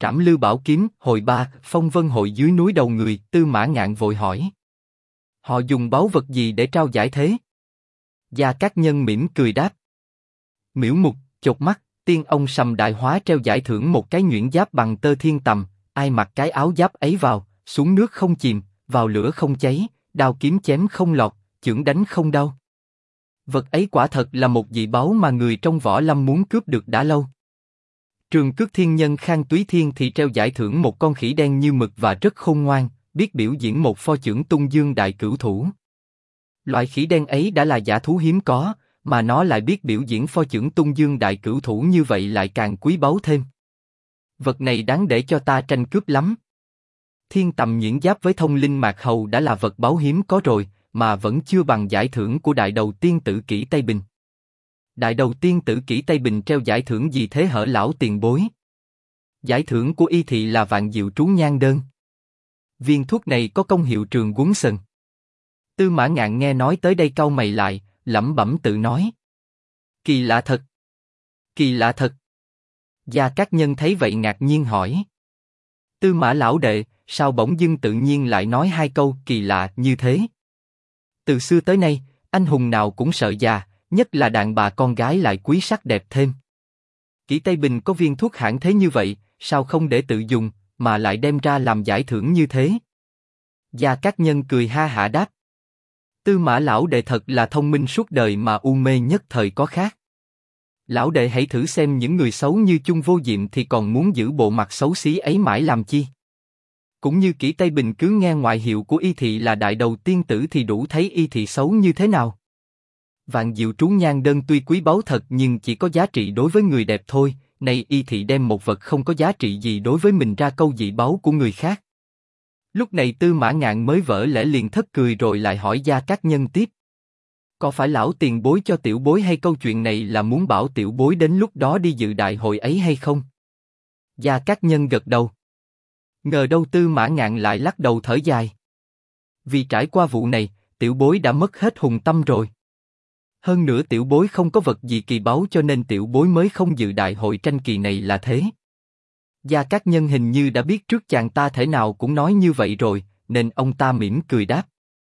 Trảm Lư Bảo Kiếm, hồi 3, Phong Vân Hội dưới núi đầu người, Tư Mã Ngạn vội hỏi. Họ dùng báu vật gì để trao giải thế? Gia Cát Nhân mỉm cười đáp. Miễu Mục, chột mắt, tiên ông Sầm Đại Hóa treo giải thưởng một cái nhuyễn giáp bằng tơ thiên tầm, ai mặc cái áo giáp ấy vào, xuống nước không chìm, vào lửa không cháy, đao kiếm chém không lọt, chưởng đánh không đau. Vật ấy quả thật là một dị báu mà người trong võ lâm muốn cướp được đã lâu. Trường Cước Thiên Nhân Khang Túy Thiên thì treo giải thưởng một con khỉ đen như mực và rất khôn ngoan, biết biểu diễn một pho chưởng tung dương đại cửu thủ. Loại khỉ đen ấy đã là dã thú hiếm có, mà nó lại biết biểu diễn pho chưởng tung dương đại cửu thủ như vậy lại càng quý báu thêm. Vật này đáng để cho ta tranh cướp lắm. Thiên tầm nhuyễn giáp với thông linh mạc hầu đã là vật báu hiếm có rồi, mà vẫn chưa bằng giải thưởng của đại đầu tiên tử kỷ Tây Bình. Đại đầu tiên tử kỷ Tây Bình treo giải thưởng gì thế hở lão tiền bối? Giải thưởng của y thị là vạn diệu trú nhan đơn. Viên thuốc này có công hiệu trường quấn sần. Tư Mã Ngạn nghe nói tới đây cau mày lại, lẩm bẩm tự nói. Kỳ lạ thật. Kỳ lạ thật. Gia Cát Nhân thấy vậy ngạc nhiên hỏi. Tư Mã lão đệ, sao bỗng dưng tự nhiên lại nói hai câu kỳ lạ như thế? Từ xưa tới nay, anh hùng nào cũng sợ già, nhất là đàn bà con gái lại quý sắc đẹp thêm. Kỷ Tây Bình có viên thuốc hãn thế như vậy, sao không để tự dùng, mà lại đem ra làm giải thưởng như thế? Gia Cát Nhân cười ha hả đáp. Tư Mã lão đệ thật là thông minh suốt đời mà u mê nhất thời có khác. Lão đệ hãy thử xem những người xấu như Chung Vô Diệm thì còn muốn giữ bộ mặt xấu xí ấy mãi làm chi? Cũng như Kỷ Tây Bình cứ nghe ngoại hiệu của y thị là đại đầu tiên tử thì đủ thấy y thị xấu như thế nào. Vạn diệu trú nhan đơn tuy quý báu thật nhưng chỉ có giá trị đối với người đẹp thôi, nay y thị đem một vật không có giá trị gì đối với mình ra câu dị báu của người khác. Lúc này Tư Mã Ngạn mới vỡ lẽ liền thất cười rồi lại hỏi Gia Cát Nhân tiếp. Có phải lão tiền bối cho tiểu bối hay câu chuyện này là muốn bảo tiểu bối đến lúc đó đi dự đại hội ấy hay không? Gia Cát Nhân gật đầu. Ngờ đâu Tư Mã Ngạn lại lắc đầu thở dài. Vì trải qua vụ này, tiểu bối đã mất hết hùng tâm rồi. Hơn nữa tiểu bối không có vật gì kỳ báu cho nên tiểu bối mới không dự đại hội tranh kỳ này là thế. Gia Cát Nhân hình như đã biết trước chàng ta thể nào cũng nói như vậy rồi, nên ông ta mỉm cười đáp.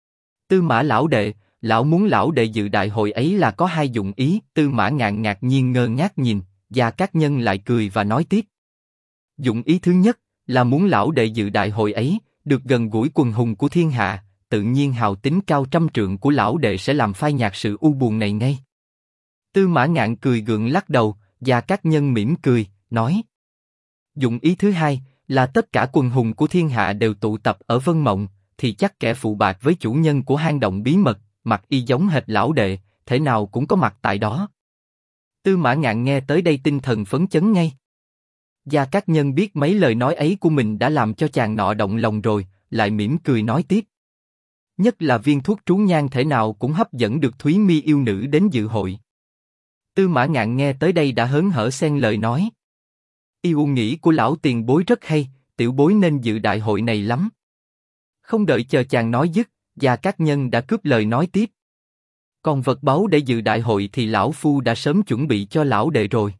Tư Mã lão đệ, lão muốn lão đệ dự đại hội ấy là có hai dụng ý. Tư Mã Ngạn ngạc nhiên ngơ ngác nhìn, Gia Cát Nhân lại cười và nói tiếp. Dụng ý thứ nhất là muốn lão đệ dự đại hội ấy, được gần gũi quần hùng của thiên hạ, tự nhiên hào tính cao trăm trượng của lão đệ sẽ làm phai nhạt sự u buồn này ngay. Tư Mã Ngạn cười gượng lắc đầu, Gia Cát Nhân mỉm cười, nói. Dụng ý thứ hai là tất cả quần hùng của thiên hạ đều tụ tập ở Vân Mộng, thì chắc kẻ phụ bạc với chủ nhân của hang động bí mật, mặt y giống hệt lão đệ, thể nào cũng có mặt tại đó. Tư Mã Ngạn nghe tới đây tinh thần phấn chấn ngay. Gia Cát Nhân biết mấy lời nói ấy của mình đã làm cho chàng nọ động lòng rồi, lại mỉm cười nói tiếp. Nhất là viên thuốc trú nhan thể nào cũng hấp dẫn được Thúy Mi yêu nữ đến dự hội. Tư Mã Ngạn nghe tới đây đã hớn hở xen lời nói. Yêu nghĩ của lão tiền bối rất hay, tiểu bối nên dự đại hội này lắm. Không đợi chờ chàng nói dứt, Gia Cát Nhân đã cướp lời nói tiếp. Còn vật báu để dự đại hội thì lão phu đã sớm chuẩn bị cho lão đệ rồi.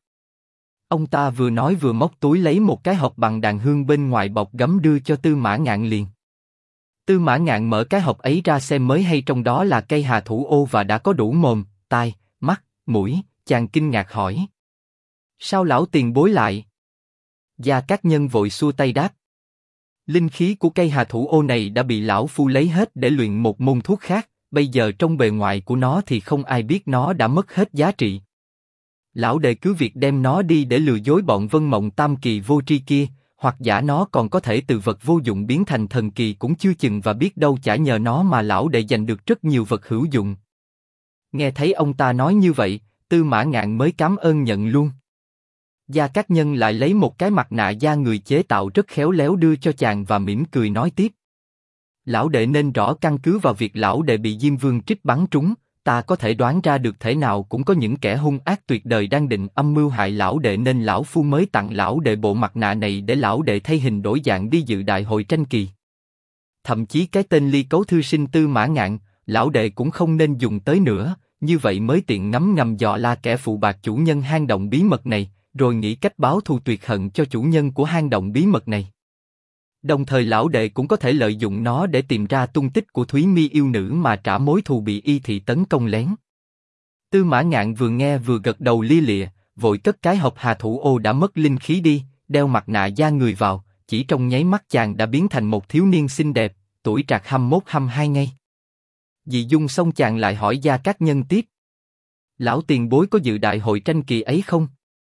Ông ta vừa nói vừa móc túi lấy một cái hộp bằng đàn hương bên ngoài bọc gấm đưa cho Tư Mã Ngạn liền. Tư Mã Ngạn mở cái hộp ấy ra xem mới hay trong đó là cây hà thủ ô và đã có đủ mồm, tai, mắt, mũi. Chàng kinh ngạc hỏi. Sao lão tiền bối lại? Gia Cát Nhân vội xua tay đáp. Linh khí của cây hà thủ ô này đã bị lão phu lấy hết để luyện một môn thuốc khác, bây giờ trong bề ngoài của nó thì không ai biết nó đã mất hết giá trị. Lão đệ cứ việc đem nó đi để lừa dối bọn Vân Mộng tam kỳ vô tri kia, hoặc giả nó còn có thể từ vật vô dụng biến thành thần kỳ cũng chưa chừng và biết đâu chả nhờ nó mà lão đệ giành được rất nhiều vật hữu dụng. Nghe thấy ông ta nói như vậy, Tư Mã Ngạn mới cảm ơn nhận luôn. Gia Cát Nhân lại lấy một cái mặt nạ da người chế tạo rất khéo léo đưa cho chàng và mỉm cười nói tiếp. Lão đệ nên rõ căn cứ vào việc lão đệ bị Diêm Vương trích bắn trúng, ta có thể đoán ra được thể nào cũng có những kẻ hung ác tuyệt đời đang định âm mưu hại lão đệ nên lão phu mới tặng lão đệ bộ mặt nạ này để lão đệ thay hình đổi dạng đi dự đại hội tranh kỳ. Thậm chí cái tên Ly Cấu thư sinh Tư Mã Ngạn, lão đệ cũng không nên dùng tới nữa, như vậy mới tiện ngắm ngầm dò la kẻ phụ bạc chủ nhân hang động bí mật này, rồi nghĩ cách báo thù tuyệt hận cho chủ nhân của hang động bí mật này. Đồng thời lão đệ cũng có thể lợi dụng nó để tìm ra tung tích của Thúy Mi yêu nữ mà trả mối thù bị Y Thị tấn công lén. Tư Mã Ngạn vừa nghe vừa gật đầu lia lịa, vội cất cái hộp Hà Thủ Ô đã mất linh khí đi, đeo mặt nạ da người vào, chỉ trong nháy mắt chàng đã biến thành một thiếu niên xinh đẹp, tuổi trạc 21-22 ngay. Dị dung xong chàng lại hỏi Gia Cát Nhân tiếp. Lão tiền bối có dự đại hội tranh kỳ ấy không?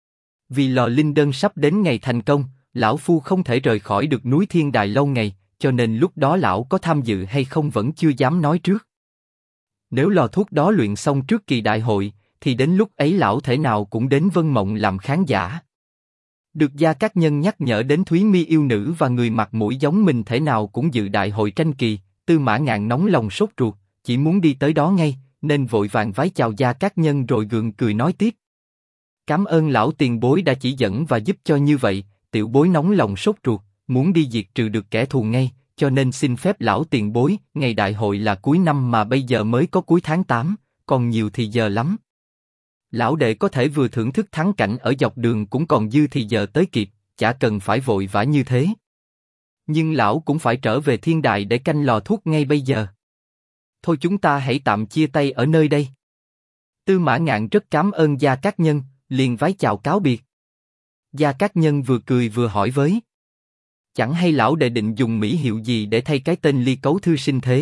Vì lò linh đơn sắp đến ngày thành công, lão phu không thể rời khỏi được núi Thiên Đài lâu ngày, cho nên lúc đó lão có tham dự hay không vẫn chưa dám nói trước. Nếu lò thuốc đó luyện xong trước kỳ đại hội, thì đến lúc ấy lão thể nào cũng đến Vân Mộng làm khán giả. Được Gia Cát Nhân nhắc nhở đến Thúy Mi yêu nữ và người mặt mũi giống mình thể nào cũng dự đại hội tranh kỳ, Tư Mã Ngạn nóng lòng sốt ruột, chỉ muốn đi tới đó ngay, nên vội vàng vái chào Gia Cát Nhân rồi gượng cười nói tiếp. Cảm ơn lão tiền bối đã chỉ dẫn và giúp cho như vậy, tiểu bối nóng lòng sốt ruột, muốn đi diệt trừ được kẻ thù ngay, cho nên xin phép lão tiền bối, ngày đại hội là cuối năm mà bây giờ mới có cuối tháng 8, còn nhiều thì giờ lắm. Lão đệ có thể vừa thưởng thức thắng cảnh ở dọc đường cũng còn dư thì giờ tới kịp, chả cần phải vội vã như thế. Nhưng lão cũng phải trở về thiên đài để canh lò thuốc ngay bây giờ. Thôi chúng ta hãy tạm chia tay ở nơi đây. Tư Mã Ngạn rất cảm ơn Gia Cát Nhân, liền vái chào cáo biệt. Gia Cát Nhân vừa cười vừa hỏi với. Chẳng hay lão đệ định dùng mỹ hiệu gì để thay cái tên Ly Cấu Thư Sinh thế?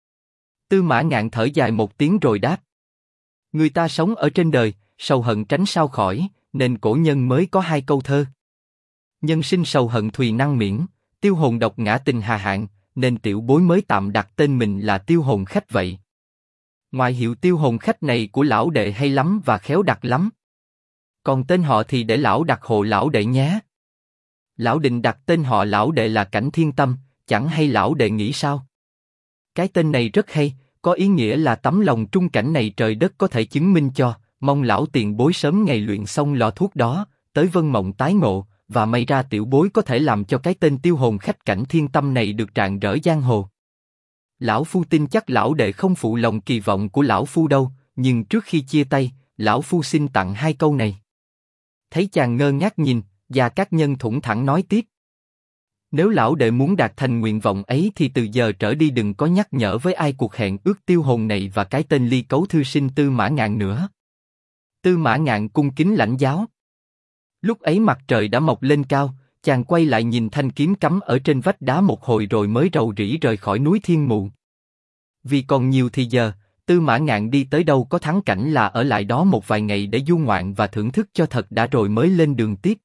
Tư Mã Ngạn thở dài một tiếng rồi đáp. Người ta sống ở trên đời, sầu hận tránh sao khỏi, nên cổ nhân mới có hai câu thơ. Nhân sinh sầu hận thùy năng miễn, tiêu hồn độc ngã tình hà hạn, nên tiểu bối mới tạm đặt tên mình là Tiêu Hồn Khách vậy. Ngoại hiệu Tiêu Hồn Khách này của lão đệ hay lắm và khéo đặt lắm. Còn tên họ thì để lão đặt hộ lão đệ nhé. Lão định đặt tên họ lão đệ là Cảnh Thiên Tâm, chẳng hay lão đệ nghĩ sao? Cái tên này rất hay, có ý nghĩa là tấm lòng trung cảnh này trời đất có thể chứng minh cho, mong lão tiền bối sớm ngày luyện xong lò thuốc đó, tới Vân Mộng tái ngộ, và may ra tiểu bối có thể làm cho cái tên Tiêu Hồn Khách Cảnh Thiên Tâm này được rạng rỡ giang hồ. Lão phu tin chắc lão đệ không phụ lòng kỳ vọng của lão phu đâu, nhưng trước khi chia tay, lão phu xin tặng hai câu này. Thấy chàng ngơ ngác nhìn, Gia Cát Nhân thủng thẳng nói tiếp. Nếu lão đệ muốn đạt thành nguyện vọng ấy thì từ giờ trở đi đừng có nhắc nhở với ai cuộc hẹn ước tiêu hồn này và cái tên Ly Cấu Thư Sinh Tư Mã Ngạn nữa. Tư Mã Ngạn cung kính lãnh giáo. Lúc ấy mặt trời đã mọc lên cao, chàng quay lại nhìn thanh kiếm cắm ở trên vách đá một hồi rồi mới rầu rĩ rời khỏi núi Thiên Mụ. Vì còn nhiều thì giờ, Tư Mã Ngạn đi tới đâu có thắng cảnh là ở lại đó một vài ngày để du ngoạn và thưởng thức cho thật đã rồi mới lên đường tiếp.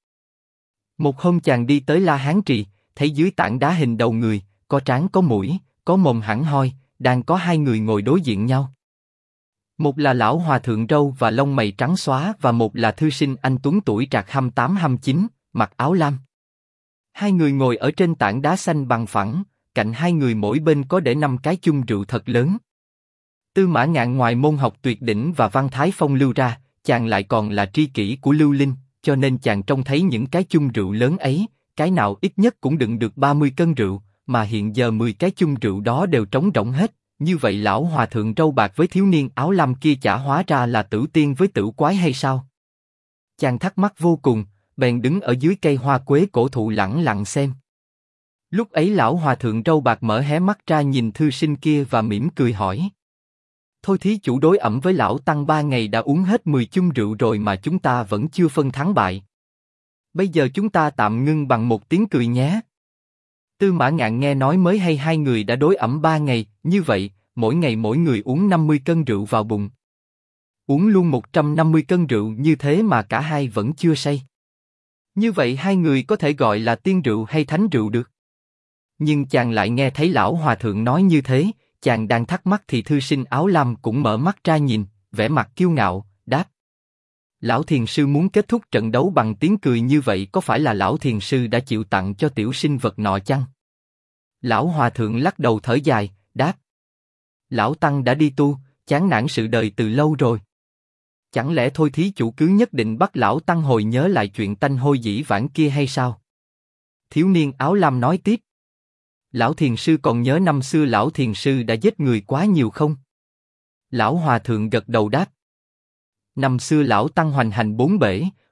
Một hôm chàng đi tới La Hán Trì, thấy dưới tảng đá hình đầu người, có trán có mũi, có mồm hẳn hoi, đang có hai người ngồi đối diện nhau. Một là lão hòa thượng râu và lông mày trắng xóa và một là thư sinh anh tuấn tuổi trạc 28-29, mặc áo lam. Hai người ngồi ở trên tảng đá xanh bằng phẳng, cạnh hai người mỗi bên có để 5 cái chung rượu thật lớn. Tư Mã Ngạn ngoài môn học tuyệt đỉnh và văn thái phong lưu ra, chàng lại còn là tri kỷ của Lưu Linh, cho nên chàng trông thấy những cái chung rượu lớn ấy, cái nào ít nhất cũng đựng được 30 cân rượu, mà hiện giờ 10 cái chung rượu đó đều trống rỗng hết. Như vậy lão hòa thượng râu bạc với thiếu niên áo lam kia chả hóa ra là tử tiên với tử quái hay sao? Chàng thắc mắc vô cùng, bèn đứng ở dưới cây hoa quế cổ thụ lẳng lặng xem. Lúc ấy lão hòa thượng râu bạc mở hé mắt ra nhìn thư sinh kia và mỉm cười hỏi. Thôi thí chủ đối ẩm với lão tăng 3 ngày đã uống hết 10 chung rượu rồi mà chúng ta vẫn chưa phân thắng bại. Bây giờ chúng ta tạm ngưng bằng một tiếng cười nhé. Tư Mã Ngạn nghe nói mới hay hai người đã đối ẩm 3 ngày, như vậy, mỗi ngày mỗi người uống 50 cân rượu vào bụng. Uống luôn 150 cân rượu như thế mà cả hai vẫn chưa say. Như vậy hai người có thể gọi là tiên rượu hay thánh rượu được. Nhưng chàng lại nghe thấy lão hòa thượng nói như thế, chàng đang thắc mắc thì thư sinh áo lam cũng mở mắt ra nhìn, vẻ mặt kiêu ngạo, đáp. Lão thiền sư muốn kết thúc trận đấu bằng tiếng cười như vậy có phải là lão thiền sư đã chịu tặng cho tiểu sinh vật nọ chăng? Lão hòa thượng lắc đầu thở dài, đáp. Lão tăng đã đi tu, chán nản sự đời từ lâu rồi. Chẳng lẽ thôi thí chủ cứ nhất định bắt lão tăng hồi nhớ lại chuyện tanh hôi dĩ vãng kia hay sao? Thiếu niên áo lam nói tiếp. Lão thiền sư còn nhớ năm xưa lão thiền sư đã giết người quá nhiều không? Lão hòa thượng gật đầu đáp. Năm xưa lão tăng hoành hành bốn bể,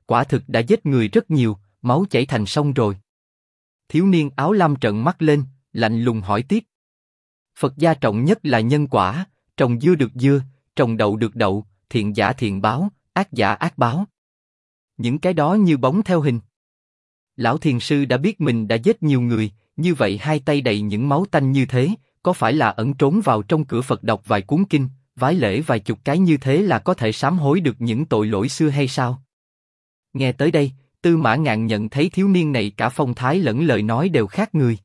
quả thực đã giết người rất nhiều, máu chảy thành sông rồi. Thiếu niên áo lam trợn mắt lên, lạnh lùng hỏi tiếp. Phật gia trọng nhất là nhân quả, trồng dưa được dưa, trồng đậu được đậu, thiện giả thiện báo, ác giả ác báo. Những cái đó như bóng theo hình. Lão thiền sư đã biết mình đã giết nhiều người, như vậy hai tay đầy những máu tanh như thế, có phải là ẩn trốn vào trong cửa Phật đọc vài cuốn kinh, vái lễ vài chục cái như thế là có thể sám hối được những tội lỗi xưa hay sao? Nghe tới đây, Tư Mã Ngạn nhận thấy thiếu niên này cả phong thái lẫn lời nói đều khác người.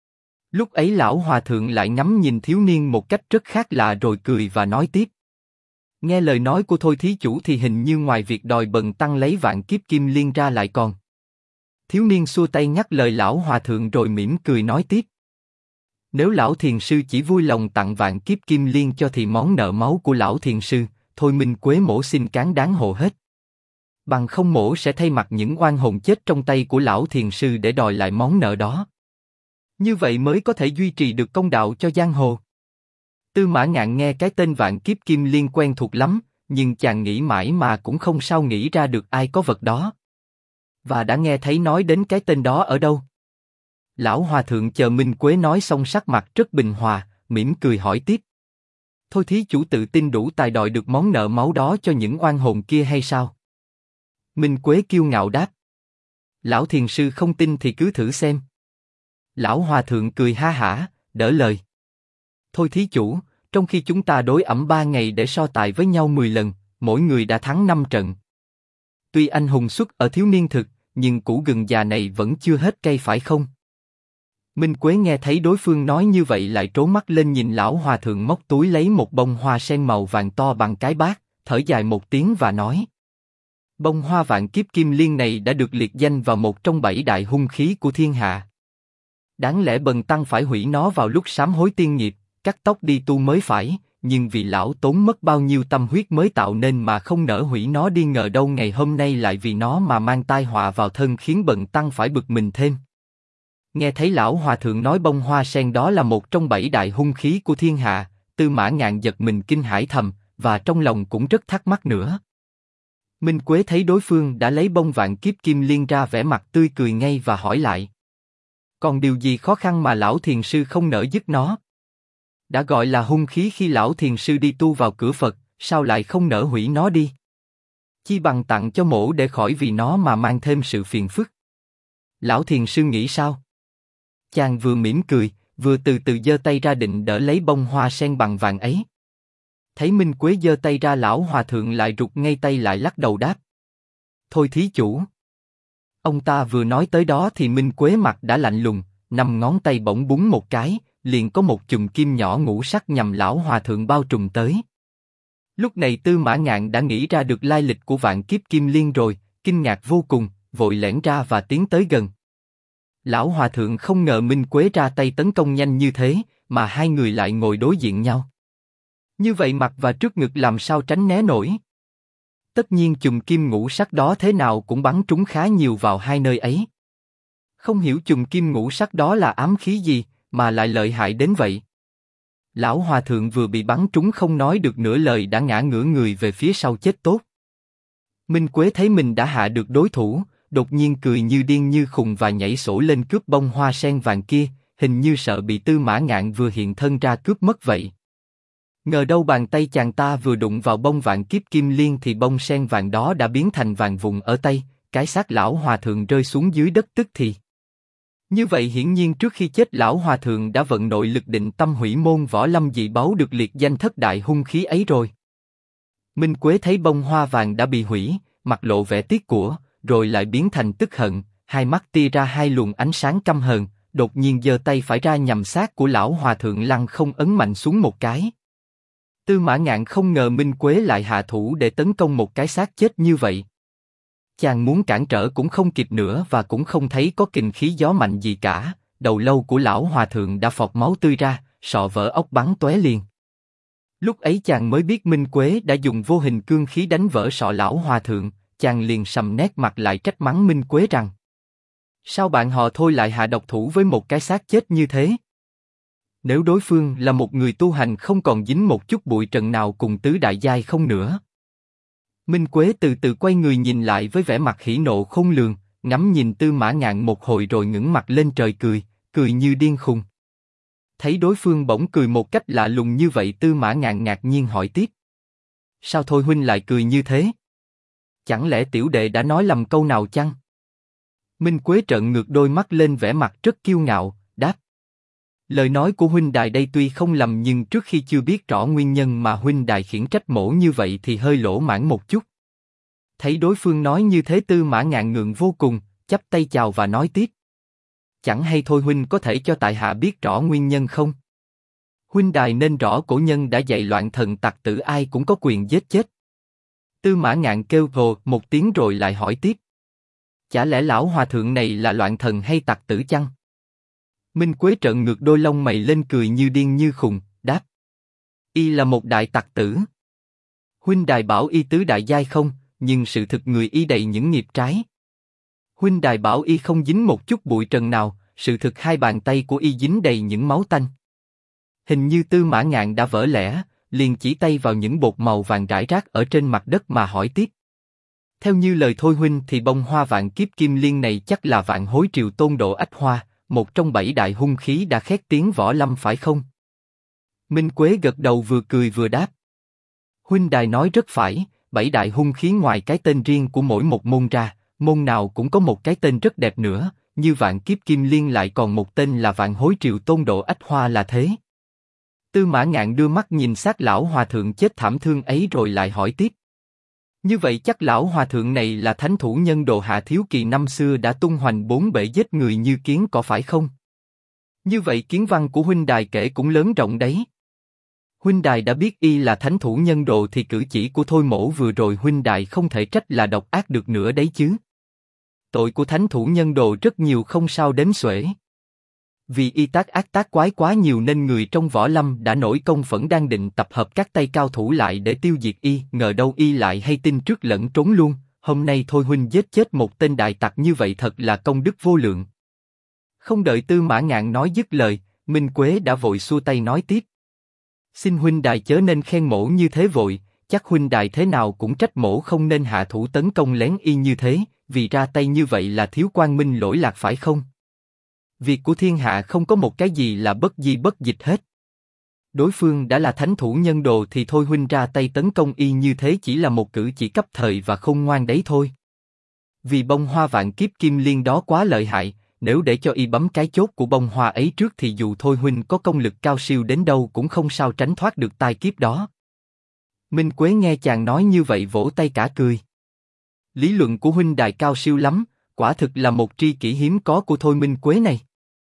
Lúc ấy lão hòa thượng lại ngắm nhìn thiếu niên một cách rất khác lạ rồi cười và nói tiếp. Nghe lời nói của Thôi thí chủ thì hình như ngoài việc đòi bần tăng lấy vạn kiếp kim liên ra lại còn. Thiếu niên xua tay ngắt lời lão hòa thượng rồi mỉm cười nói tiếp. Nếu lão thiền sư chỉ vui lòng tặng vạn kiếp kim liên cho thì món nợ máu của lão thiền sư, Thôi Minh Quế mổ xin cán đáng hộ hết. Bằng không mổ sẽ thay mặt những oan hồn chết trong tay của lão thiền sư để đòi lại món nợ đó. Như vậy mới có thể duy trì được công đạo cho giang hồ. Tư Mã Ngạn nghe cái tên vạn kiếp kim liên quen thuộc lắm, nhưng chàng nghĩ mãi mà cũng không sao nghĩ ra được ai có vật đó. Và đã nghe thấy nói đến cái tên đó ở đâu. Lão hòa thượng chờ Minh Quế nói xong sắc mặt rất bình hòa, mỉm cười hỏi tiếp. Thôi thí chủ tự tin đủ tài đòi được món nợ máu đó cho những oan hồn kia hay sao? Minh Quế kiêu ngạo đáp. Lão thiền sư không tin thì cứ thử xem. Lão hòa thượng cười ha hả, đỡ lời. Thôi thí chủ, trong khi chúng ta đối ẩm 3 ngày để so tài với nhau 10 lần, mỗi người đã thắng 5 trận. Tuy anh hùng xuất ở thiếu niên thực, nhưng củ gừng già này vẫn chưa hết cây phải không? Minh Quế nghe thấy đối phương nói như vậy lại trố mắt lên nhìn lão hòa thượng móc túi lấy một bông hoa sen màu vàng to bằng cái bát, thở dài một tiếng và nói. Bông hoa vạn kiếp kim liên này đã được liệt danh vào một trong 7 đại hung khí của thiên hạ. Đáng lẽ bần tăng phải hủy nó vào lúc sám hối tiên nghiệp, cắt tóc đi tu mới phải, nhưng vì lão tốn mất bao nhiêu tâm huyết mới tạo nên mà không nỡ hủy nó đi, ngờ đâu ngày hôm nay lại vì nó mà mang tai họa vào thân khiến bần tăng phải bực mình thêm. Nghe thấy lão hòa thượng nói bông hoa sen đó là một trong 7 đại hung khí của thiên hạ, Tư Mã Ngạn giật mình kinh hãi thầm, và trong lòng cũng rất thắc mắc nữa. Minh Quế thấy đối phương đã lấy bông vạn kiếp kim liên ra, vẻ mặt tươi cười ngay và hỏi lại. Còn điều gì khó khăn mà lão thiền sư không nỡ dứt nó? Đã gọi là hung khí khi lão thiền sư đi tu vào cửa Phật, sao lại không nỡ hủy nó đi? Chi bằng tặng cho mổ để khỏi vì nó mà mang thêm sự phiền phức. Lão thiền sư nghĩ sao? Chàng vừa mỉm cười, vừa từ từ giơ tay ra định đỡ lấy bông hoa sen bằng vàng ấy. Thấy Minh Quế giơ tay ra, lão hòa thượng lại rụt ngay tay lại lắc đầu đáp. Thôi thí chủ. Ông ta vừa nói tới đó thì Minh Quế mặt đã lạnh lùng, 5 ngón tay bỗng búng một cái, liền có một chùm kim nhỏ ngũ sắc nhằm lão hòa thượng bao trùm tới. Lúc này Tư Mã Ngạn đã nghĩ ra được lai lịch của vạn kiếp kim liên rồi, kinh ngạc vô cùng, vội lẻn ra và tiến tới gần. Lão hòa thượng không ngờ Minh Quế ra tay tấn công nhanh như thế, mà hai người lại ngồi đối diện nhau. Như vậy mặt và trước ngực làm sao tránh né nổi. Tất nhiên chùm kim ngũ sắc đó thế nào cũng bắn trúng khá nhiều vào hai nơi ấy. Không hiểu chùm kim ngũ sắc đó là ám khí gì, mà lại lợi hại đến vậy. Lão hòa thượng vừa bị bắn trúng không nói được nửa lời đã ngã ngửa người về phía sau chết tốt. Minh Quế thấy mình đã hạ được đối thủ, đột nhiên cười như điên như khùng và nhảy sổ lên cướp bông hoa sen vàng kia, hình như sợ bị Tư Mã Ngạn vừa hiện thân ra cướp mất vậy. Ngờ đâu bàn tay chàng ta vừa đụng vào bông vạn kiếp kim liên thì bông sen vàng đó đã biến thành vàng vụn ở tay, cái xác lão hòa thượng rơi xuống dưới đất tức thì. Như vậy hiển nhiên trước khi chết lão hòa thượng đã vận nội lực định tâm hủy môn võ lâm dị báu được liệt danh thất đại hung khí ấy rồi. Minh Quế thấy bông hoa vàng đã bị hủy, mặt lộ vẻ tiếc của, rồi lại biến thành tức hận, hai mắt tia ra hai luồng ánh sáng căm hờn, đột nhiên giơ tay phải ra nhằm xác của lão hòa thượng lăng không ấn mạnh xuống một cái. Tư Mã Ngạn không ngờ Minh Quế lại hạ thủ để tấn công một cái xác chết như vậy. Chàng muốn cản trở cũng không kịp nữa và cũng không thấy có kình khí gió mạnh gì cả, đầu lâu của lão hòa thượng đã phọt máu tươi ra, sọ vỡ óc bắn tóe liền. Lúc ấy chàng mới biết Minh Quế đã dùng vô hình cương khí đánh vỡ sọ lão hòa thượng, chàng liền sầm nét mặt lại trách mắng Minh Quế rằng: sao bạn họ Thôi lại hạ độc thủ với một cái xác chết như thế? Nếu đối phương là một người tu hành không còn dính một chút bụi trần nào cùng tứ đại giai không nữa. Minh Quế từ từ quay người nhìn lại với vẻ mặt hỉ nộ khôn lường, ngắm nhìn Tư Mã Ngạn một hồi rồi ngẩng mặt lên trời cười, cười như điên khùng. Thấy đối phương bỗng cười một cách lạ lùng như vậy, Tư Mã Ngạn ngạc nhiên hỏi tiếp: sao Thôi huynh lại cười như thế? Chẳng lẽ tiểu đệ đã nói lầm câu nào chăng? Minh Quế trợn ngược đôi mắt lên, vẻ mặt rất kiêu ngạo, đáp: lời nói của huynh đài đây tuy không lầm, nhưng trước khi chưa biết rõ nguyên nhân mà huynh đài khiển trách mỗ như vậy thì hơi lỗ mãng một chút. Thấy đối phương nói như thế, Tư Mã Ngạn ngượng vô cùng, chắp tay chào và nói tiếp: chẳng hay Thôi huynh có thể cho tại hạ biết rõ nguyên nhân không? Huynh đài nên rõ cổ nhân đã dạy loạn thần tặc tử ai cũng có quyền giết chết. Tư Mã Ngạn kêu vồ một tiếng rồi lại hỏi tiếp: chả lẽ lão hòa thượng này là loạn thần hay tặc tử chăng? Minh Quế trợn ngược đôi lông mày lên, cười như điên như khùng, đáp: y là một đại tặc tử. Huynh đài bảo y tứ đại giai không, nhưng sự thực người y đầy những nghiệp trái. Huynh đài bảo y không dính một chút bụi trần nào, sự thực hai bàn tay của y dính đầy những máu tanh. Hình như Tư Mã Ngạn đã vỡ lẽ, liền chỉ tay vào những bột màu vàng rải rác ở trên mặt đất mà hỏi tiếp: theo như lời Thôi huynh thì bông hoa vạn kiếp kim liên này chắc là Vạn Hối Triều Tôn độ ách hoa, một trong 7 đại hung khí đã khét tiếng võ lâm phải không? Minh Quế gật đầu, vừa cười vừa đáp: huynh đài nói rất phải, 7 đại hung khí ngoài cái tên riêng của mỗi một môn ra, môn nào cũng có một cái tên rất đẹp nữa, như Vạn Kiếp Kim Liên lại còn một tên là Vạn Hối Triều Tôn độ ách hoa là thế. Tư Mã Ngạn đưa mắt nhìn xác lão hòa thượng chết thảm thương ấy rồi lại hỏi tiếp: như vậy chắc lão hòa thượng này là thánh thủ nhân đồ Hạ Thiếu Kỳ năm xưa đã tung hoành bốn bể giết người như kiến có phải không? Như vậy kiến văn của huynh đài kể cũng lớn rộng đấy. Huynh đài đã biết y là thánh thủ nhân đồ thì cử chỉ của Thôi mỗ vừa rồi huynh đài không thể trách là độc ác được nữa đấy chứ. Tội của thánh thủ nhân đồ rất nhiều không sao đếm xuể. Vì y tác ác tác quái quá nhiều nên người trong võ lâm đã nổi công phẫn đang định tập hợp các tay cao thủ lại để tiêu diệt y, ngờ đâu y lại hay tin trước lẫn trốn luôn. Hôm nay Thôi huynh giết chết một tên đại tặc như vậy thật là công đức vô lượng. Không đợi Tư Mã Ngạn nói dứt lời, Minh Quế đã vội xua tay nói tiếp: xin huynh đài chớ nên khen mỗ như thế vội, chắc huynh đài thế nào cũng trách mỗ không nên hạ thủ tấn công lén y như thế, vì ra tay như vậy là thiếu quang minh lỗi lạc phải không? Việc của thiên hạ không có một cái gì là bất di bất dịch hết. Đối phương đã là thánh thủ nhân đồ thì Thôi huynh ra tay tấn công y như thế chỉ là một cử chỉ cấp thời và khôn ngoan đấy thôi. Vì bông hoa vạn kiếp kim liên đó quá lợi hại, nếu để cho y bấm cái chốt của bông hoa ấy trước thì dù Thôi huynh có công lực cao siêu đến đâu cũng không sao tránh thoát được tai kiếp đó. Minh Quế nghe chàng nói như vậy vỗ tay cả cười. Lý luận của huynh đài cao siêu lắm, quả thực là một tri kỷ hiếm có của Thôi Minh Quế này.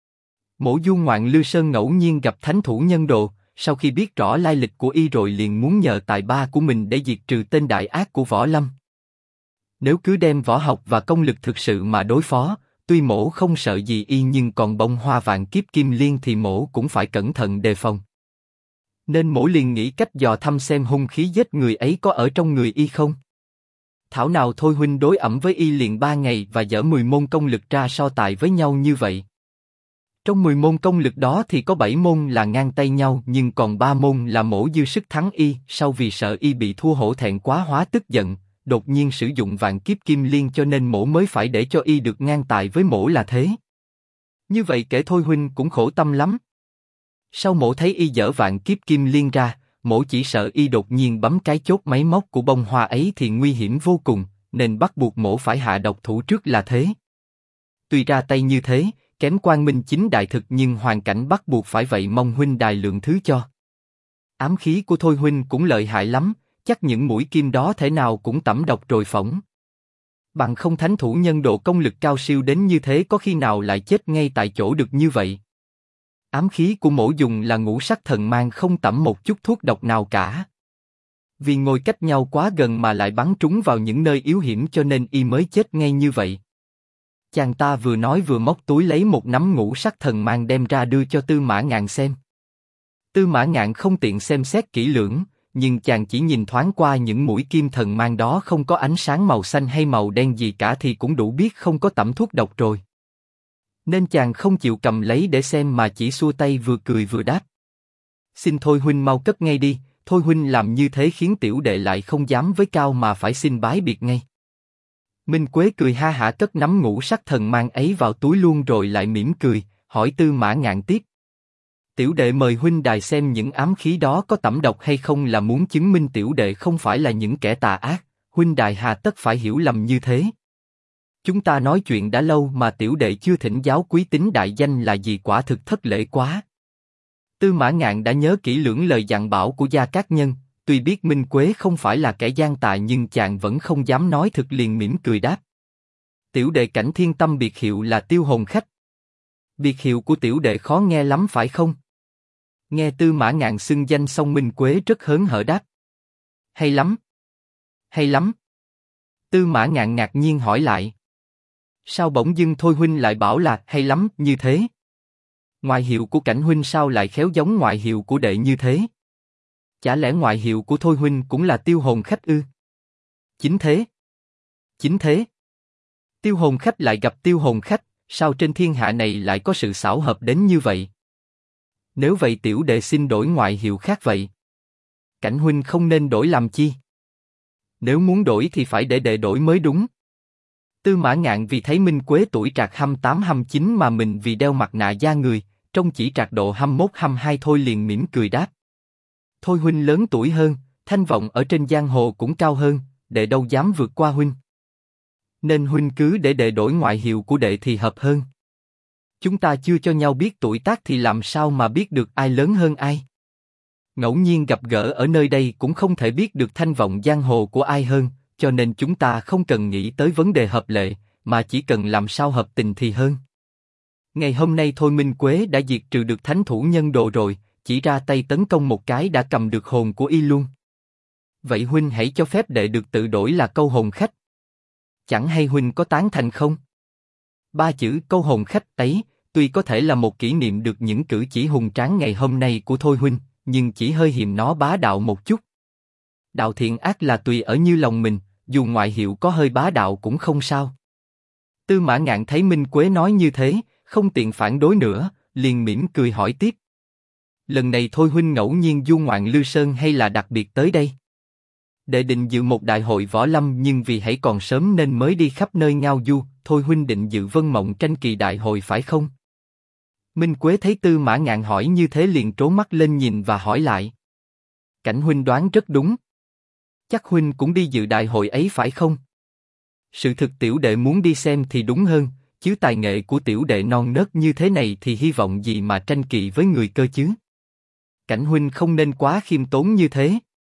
Mỗ du ngoạn Lư Sơn ngẫu nhiên gặp thánh thủ nhân đồ, sau khi biết rõ lai lịch của y rồi liền muốn nhờ tài ba của mình để diệt trừ tên đại ác của võ lâm. Nếu cứ đem võ học và công lực thực sự mà đối phó, tuy mỗ không sợ gì y nhưng còn bông hoa vạn kiếp kim liên thì mỗ cũng phải cẩn thận đề phòng. Nên mỗ liền nghĩ cách dò thăm xem hung khí giết người ấy có ở trong người y không. Thảo nào Thôi huynh đối ẩm với y liền 3 ngày và dở 10 môn công lực ra so tài với nhau như vậy. Trong 10 môn công lực đó thì có 7 môn là ngang tay nhau, nhưng còn 3 môn là mỗ dư sức thắng y. Sau vì sợ y bị thua hổ thẹn quá hóa tức giận, đột nhiên sử dụng vạn kiếp kim liên cho nên mỗ mới phải để cho y được ngang tài với mỗ là thế. Như vậy kể Thôi huynh cũng khổ tâm lắm. Sau mỗ thấy y dở vạn kiếp kim liên ra, mỗ chỉ sợ y đột nhiên bấm cái chốt máy móc của bông hoa ấy thì nguy hiểm vô cùng, nên bắt buộc mỗ phải hạ độc thủ trước là thế. Tuy ra tay như thế, kém quang minh chính đại thực nhưng hoàn cảnh bắt buộc phải vậy, mong huynh đài lượng thứ cho. Ám khí của Thôi huynh cũng lợi hại lắm, chắc những mũi kim đó thể nào cũng tẩm độc rồi phỏng. Bằng không thánh thủ nhân độ công lực cao siêu đến như thế có khi nào lại chết ngay tại chỗ được như vậy. Ám khí của mỗ dùng là ngũ sắc thần mang, không tẩm một chút thuốc độc nào cả. Vì ngồi cách nhau quá gần mà lại bắn trúng vào những nơi yếu hiểm cho nên y mới chết ngay như vậy. Chàng ta vừa nói vừa móc túi lấy một nắm ngũ sắc thần mang đem ra đưa cho Tư Mã Ngạn xem. Tư Mã Ngạn không tiện xem xét kỹ lưỡng, nhưng chàng chỉ nhìn thoáng qua những mũi kim thần mang đó không có ánh sáng màu xanh hay màu đen gì cả thì cũng đủ biết không có tẩm thuốc độc rồi. Nên chàng không chịu cầm lấy để xem mà chỉ xua tay vừa cười vừa đáp: xin Thôi huynh mau cất ngay đi, thôi huynh làm như thế khiến tiểu đệ lại không dám với cao mà phải xin bái biệt ngay. Minh Quế cười ha hả cất nắm ngũ sắc thần mang ấy vào túi luôn rồi lại mỉm cười, hỏi Tư Mã Ngạn tiếp. Tiểu đệ mời huynh đài xem những ám khí đó có tẩm độc hay không là muốn chứng minh tiểu đệ không phải là những kẻ tà ác, huynh đài hà tất phải hiểu lầm như thế. Chúng ta nói chuyện đã lâu mà tiểu đệ chưa thỉnh giáo quý tính đại danh là gì, quả thực thất lễ quá. Tư Mã Ngạn đã nhớ kỹ lưỡng lời dặn bảo của Gia Cát Nhân, tuy biết Minh Quế không phải là kẻ gian tà nhưng chàng vẫn không dám nói thực, liền mỉm cười đáp. Tiểu đệ Cảnh Thiên Tâm biệt hiệu là Tiêu Hồn Khách. Biệt hiệu của tiểu đệ khó nghe lắm phải không? Nghe Tư Mã Ngạn xưng danh xong Minh Quế rất hớn hở đáp. Hay lắm. Hay lắm. Tư Mã Ngạn ngạc nhiên hỏi lại. Sao bỗng dưng thôi huynh lại bảo là hay lắm như thế? Ngoại hiệu của Cảnh huynh sao lại khéo giống ngoại hiệu của đệ như thế? Chả lẽ ngoại hiệu của thôi huynh cũng là Tiêu Hồn Khách ư? Chính thế. Chính thế. Tiêu Hồn Khách lại gặp Tiêu Hồn Khách, sao trên thiên hạ này lại có sự xảo hợp đến như vậy? Nếu vậy tiểu đệ xin đổi ngoại hiệu khác vậy. Cảnh huynh không nên đổi làm chi? Nếu muốn đổi thì phải để đệ đổi mới đúng. Tư Mã Ngạn vì thấy Minh Quế tuổi trạc 28-29 mà mình vì đeo mặt nạ da người, trông chỉ trạc độ 21-22 thôi liền mỉm cười đáp. Thôi huynh lớn tuổi hơn, thanh vọng ở trên giang hồ cũng cao hơn, đệ đâu dám vượt qua huynh. Nên huynh cứ để đệ đổi ngoại hiệu của đệ thì hợp hơn. Chúng ta chưa cho nhau biết tuổi tác thì làm sao mà biết được ai lớn hơn ai. Ngẫu nhiên gặp gỡ ở nơi đây cũng không thể biết được thanh vọng giang hồ của ai hơn, cho nên chúng ta không cần nghĩ tới vấn đề hợp lệ, mà chỉ cần làm sao hợp tình thì hơn. Ngày hôm nay thôi Minh Quế đã diệt trừ được thánh thủ nhân đồ rồi, chỉ ra tay tấn công một cái đã cầm được hồn của y luôn. Vậy huynh hãy cho phép đệ được tự đổi là Câu Hồn Khách. Chẳng hay huynh có tán thành không? Ba chữ Câu Hồn Khách ấy, tuy có thể là một kỷ niệm được những cử chỉ hùng tráng ngày hôm nay của thôi huynh, nhưng chỉ hơi hiềm nó bá đạo một chút. Đạo thiện ác là tùy ở như lòng mình, dù ngoại hiệu có hơi bá đạo cũng không sao. Tư Mã Ngạn thấy Minh Quế nói như thế, không tiện phản đối nữa, liền mỉm cười hỏi tiếp. Lần này thôi huynh ngẫu nhiên du ngoạn Lư Sơn hay là đặc biệt tới đây? Đệ định dự một đại hội võ lâm nhưng vì hãy còn sớm nên mới đi khắp nơi ngao du, thôi huynh định dự Vân Mộng Tranh Kỳ đại hội phải không? Minh Quế thấy Tư Mã Ngạn hỏi như thế liền trố mắt lên nhìn và hỏi lại. Cảnh huynh đoán rất đúng. Chắc huynh cũng đi dự đại hội ấy phải không? Sự thực tiểu đệ muốn đi xem thì đúng hơn, chứ tài nghệ của tiểu đệ non nớt như thế này thì hy vọng gì mà tranh kỳ với người cơ chứ? Cảnh huynh không nên quá khiêm tốn như thế.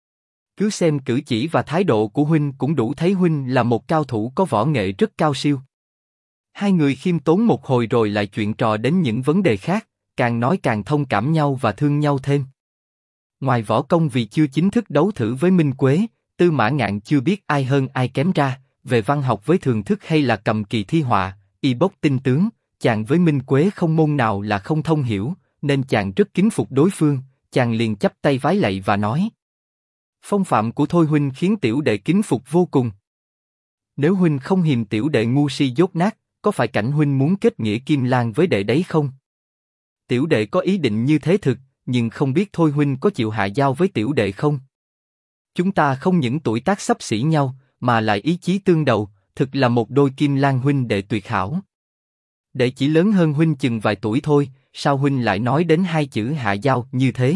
Cứ xem cử chỉ và thái độ của huynh cũng đủ thấy huynh là một cao thủ có võ nghệ rất cao siêu. Hai người khiêm tốn một hồi rồi lại chuyện trò đến những vấn đề khác, càng nói càng thông cảm nhau và thương nhau thêm. Ngoài võ công vì chưa chính thức đấu thử với Minh Quế, Tư Mã Ngạn chưa biết ai hơn ai kém ra, về văn học với thường thức hay là cầm kỳ thi họa, y bốc tinh tướng, chàng với Minh Quế không môn nào là không thông hiểu, nên chàng rất kính phục đối phương, chàng liền chắp tay vái lạy và nói. Phong phạm của thôi huynh khiến tiểu đệ kính phục vô cùng. Nếu huynh không hiềm tiểu đệ ngu si dốt nát, có phải Cảnh huynh muốn kết nghĩa Kim Lan với đệ đấy không? Tiểu đệ có ý định như thế thực, nhưng không biết thôi huynh có chịu hạ giao với tiểu đệ không? Chúng ta không những tuổi tác xấp xỉ nhau, mà lại ý chí tương đầu, thực là một đôi Kim Lan huynh đệ tuyệt hảo. Đệ chỉ lớn hơn huynh chừng vài tuổi thôi, sao huynh lại nói đến hai chữ hạ giao như thế?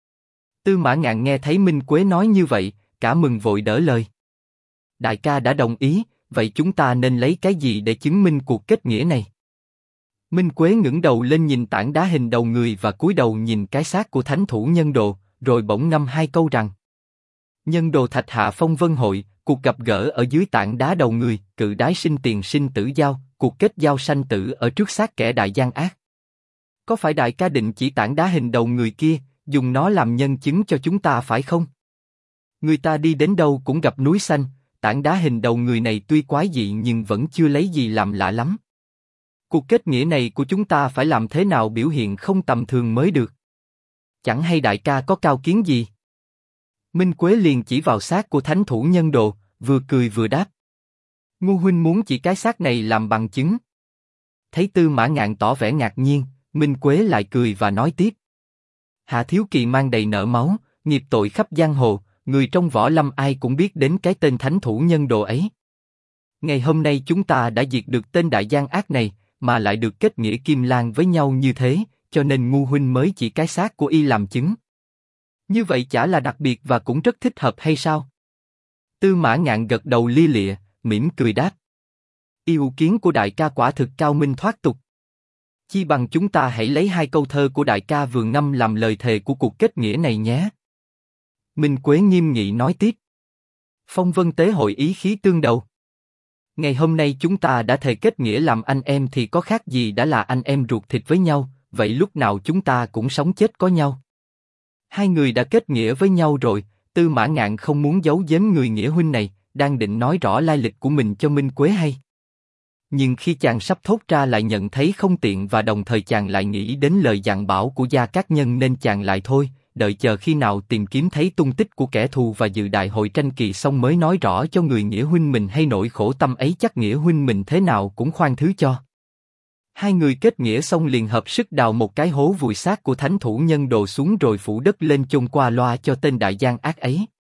Tư Mã Ngạn nghe thấy Minh Quế nói như vậy, cả mừng vội đỡ lời. Đại ca đã đồng ý, vậy chúng ta nên lấy cái gì để chứng minh cuộc kết nghĩa này? Minh Quế ngẩng đầu lên nhìn tảng đá hình đầu người và cúi đầu nhìn cái xác của thánh thủ nhân đồ, rồi bỗng ngâm hai câu rằng: Nhân đồ thạch hạ phong vân hội, cuộc gặp gỡ ở dưới tảng đá đầu người, cự đái sinh tiền sinh tử giao, cuộc kết giao sanh tử ở trước xác kẻ đại gian ác. Có phải đại ca định chỉ tảng đá hình đầu người kia, dùng nó làm nhân chứng cho chúng ta phải không? Người ta đi đến đâu cũng gặp núi xanh, tảng đá hình đầu người này tuy quái dị nhưng vẫn chưa lấy gì làm lạ lắm. Cuộc kết nghĩa này của chúng ta phải làm thế nào biểu hiện không tầm thường mới được? Chẳng hay đại ca có cao kiến gì? Minh Quế liền chỉ vào xác của thánh thủ nhân đồ, vừa cười vừa đáp. Ngô huynh muốn chỉ cái xác này làm bằng chứng. Thấy Tư Mã Ngạn tỏ vẻ ngạc nhiên, Minh Quế lại cười và nói tiếp. Hạ Thiếu Kỳ mang đầy nợ máu, Nghiệp tội khắp giang hồ, người trong võ lâm ai cũng biết đến cái tên thánh thủ nhân đồ ấy. Ngày hôm nay chúng ta đã diệt được tên đại gian ác này, mà lại được kết nghĩa kim lan với nhau như thế, cho nên ngu huynh mới chỉ cái xác của y làm chứng. Như vậy chả là đặc biệt và cũng rất thích hợp hay sao? Tư Mã Ngạn gật đầu lia lịa, mỉm cười đáp. Yêu kiến của đại ca quả thực cao minh thoát tục. Chi bằng chúng ta hãy lấy 2 câu thơ của đại ca vườn năm làm lời thề của cuộc kết nghĩa này nhé. Minh Quế nghiêm nghị nói tiếp. Phong vân tế hội ý khí tương đầu. Ngày hôm nay chúng ta đã thề kết nghĩa làm anh em thì có khác gì đã là anh em ruột thịt với nhau, vậy lúc nào chúng ta cũng sống chết có nhau. 2 người đã kết nghĩa với nhau rồi, Tư Mã Ngạn không muốn giấu giếm người nghĩa huynh này, đang định nói rõ lai lịch của mình cho Minh Quế hay. Nhưng khi chàng sắp thốt ra lại nhận thấy không tiện và đồng thời chàng lại nghĩ đến lời dặn bảo của Gia Cát Nhân nên chàng lại thôi, đợi chờ khi nào tìm kiếm thấy tung tích của kẻ thù và dự đại hội tranh kỳ xong mới nói rõ cho người nghĩa huynh mình hay nỗi khổ tâm ấy chắc nghĩa huynh mình thế nào cũng khoan thứ cho. 2 người kết nghĩa xong liền hợp sức đào một cái hố vùi xác của thánh thủ nhân đồ xuống rồi phủ đất lên chôn qua loa cho tên đại gian ác ấy.